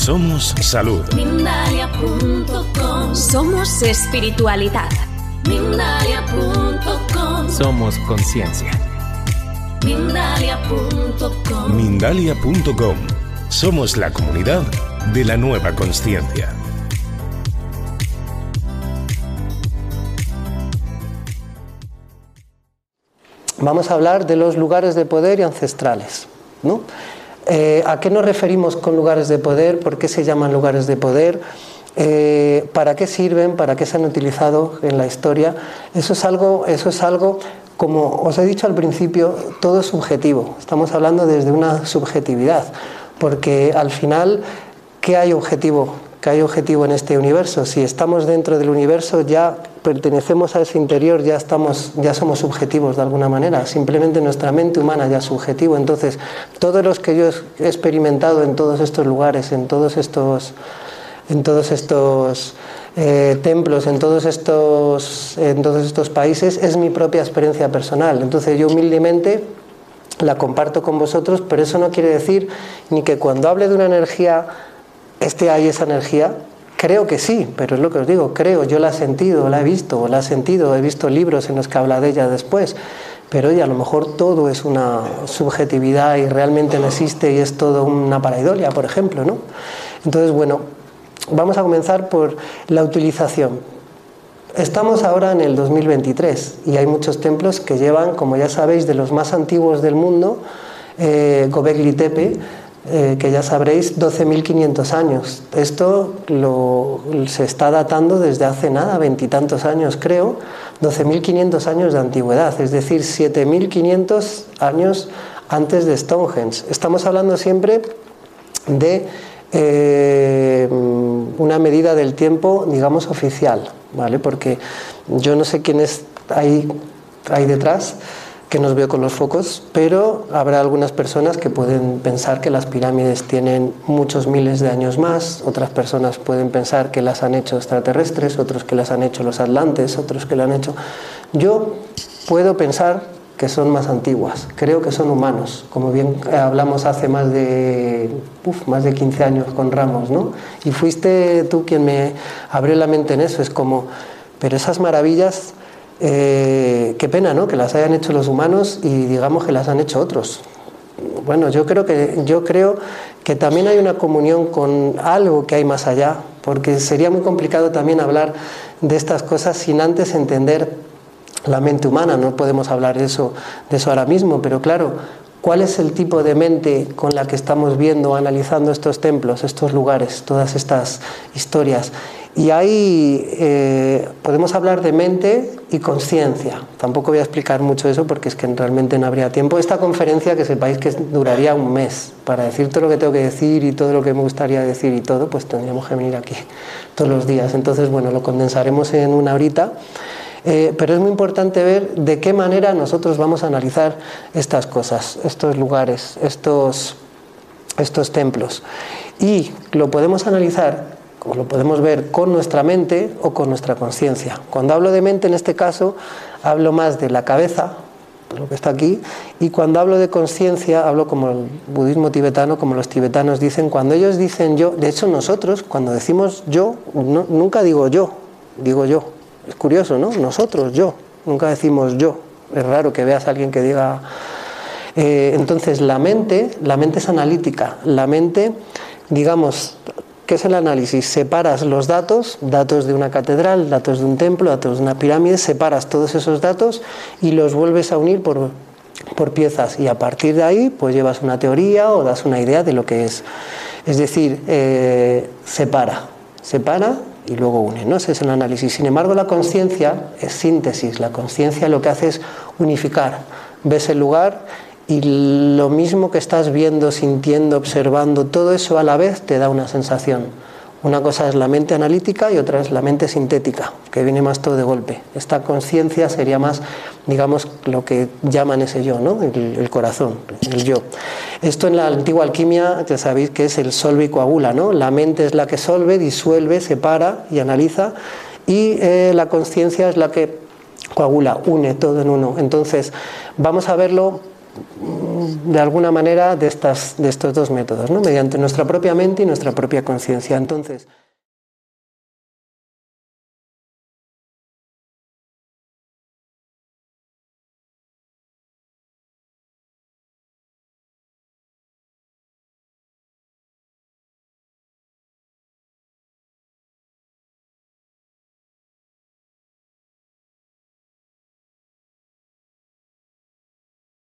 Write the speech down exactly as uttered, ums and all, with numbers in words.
Somos salud. Mindalia punto com. Somos espiritualidad. Mindalia punto com. Somos conciencia. Mindalia punto com. Mindalia punto com. Somos la comunidad de la nueva consciencia. Vamos a hablar de los lugares de poder y ancestrales, ¿no? Eh, ¿A qué nos referimos con lugares de poder? ¿Por qué se llaman lugares de poder? Eh, ¿Para qué sirven? ¿Para qué se han utilizado en la historia? Eso es algo, eso es algo, como os he dicho al principio, todo es subjetivo. Estamos hablando desde una subjetividad, porque al final, ¿qué hay objetivo? ¿Qué hay objetivo en este universo? Si estamos dentro del universo, ya pertenecemos a ese interior, ya estamos, ya somos subjetivos de alguna manera. Simplemente nuestra mente humana ya es subjetivo. Entonces, todos los que yo he experimentado en todos estos lugares, en todos estos, en todos estos eh, templos, en todos estos, en todos estos países, es mi propia experiencia personal. Entonces, yo humildemente la comparto con vosotros, pero eso no quiere decir ni que cuando hable de una energía esté ahí esa energía. Creo que sí, pero es lo que os digo, creo, yo la he sentido, la he visto, la he sentido, he visto libros en los que habla de ella después, pero oye, a lo mejor todo es una subjetividad y realmente no existe y es todo una pareidolia, por ejemplo, ¿no? Entonces, bueno, vamos a comenzar por la utilización. Estamos ahora en el dos mil veintitrés y hay muchos templos que llevan, como ya sabéis, de los más antiguos del mundo, eh, Göbekli Tepe, Eh, que ya sabréis, doce mil quinientos años. Esto lo, se está datando desde hace nada, veintitantos años creo, doce mil quinientos años de antigüedad, es decir, siete mil quinientos años antes de Stonehenge. Estamos hablando siempre de eh, una medida del tiempo, digamos, oficial, ¿vale? Porque yo no sé quién es ahí, ahí detrás, que nos veo con los focos, pero habrá algunas personas que pueden pensar que las pirámides tienen muchos miles de años más, otras personas pueden pensar que las han hecho extraterrestres, otros que las han hecho los atlantes, otros que las han hecho... Yo puedo pensar que son más antiguas, creo que son humanos, como bien hablamos hace más de, uf, más de quince años con Ramos, ¿no? Y fuiste tú quien me abrió la mente en eso, es como, pero esas maravillas... Eh, qué pena, ¿no?, que las hayan hecho los humanos y digamos que las han hecho otros. Bueno, yo creo que, yo creo que también hay una comunión con algo que hay más allá, porque sería muy complicado también hablar de estas cosas sin antes entender la mente humana. No podemos hablar de eso, de eso ahora mismo, pero claro, ¿cuál es el tipo de mente con la que estamos viendo, analizando estos templos, estos lugares, todas estas historias? Y ahí eh, podemos hablar de mente y conciencia. Tampoco voy a explicar mucho eso porque es que realmente no habría tiempo. Esta conferencia, que sepáis que duraría un mes, para decir todo lo que tengo que decir y todo lo que me gustaría decir y todo, pues tendríamos que venir aquí todos los días. Entonces, bueno, lo condensaremos en una horita. Eh, pero es muy importante ver de qué manera nosotros vamos a analizar estas cosas, estos lugares, estos, estos templos. Y lo podemos analizar, como lo podemos ver, con nuestra mente o con nuestra conciencia. Cuando hablo de mente, en este caso, hablo más de la cabeza, lo que está aquí, y cuando hablo de conciencia, hablo como el budismo tibetano, como los tibetanos dicen, cuando ellos dicen yo, de hecho nosotros, cuando decimos yo, no, nunca digo yo, digo yo. Es curioso, ¿no? Nosotros, yo, nunca decimos yo. Es raro que veas a alguien que diga... Eh, entonces, la mente, la mente es analítica, la mente, digamos... ¿Qué es el análisis? Separas los datos, datos de una catedral, datos de un templo, datos de una pirámide, separas todos esos datos y los vuelves a unir por, por piezas y a partir de ahí pues llevas una teoría o das una idea de lo que es. Es decir, eh, separa, separa y luego une, ¿no? Ese es el análisis. Sin embargo, la conciencia es síntesis, la conciencia lo que hace es unificar. Ves el lugar y lo mismo que estás viendo, sintiendo, observando, todo eso a la vez te da una sensación. Una cosa es la mente analítica y otra es la mente sintética, que viene más todo de golpe. Esta conciencia sería más, digamos, lo que llaman ese yo, ¿no? El, el corazón, el yo. Esto en la antigua alquimia, ya sabéis que es el solve y coagula, ¿no? La mente es la que solve, disuelve, separa y analiza, y eh, la conciencia es la que coagula, une todo en uno. Entonces, vamos a verlo de alguna manera de, estas, de estos dos métodos, ¿no? Mediante nuestra propia mente y nuestra propia conciencia. Entonces,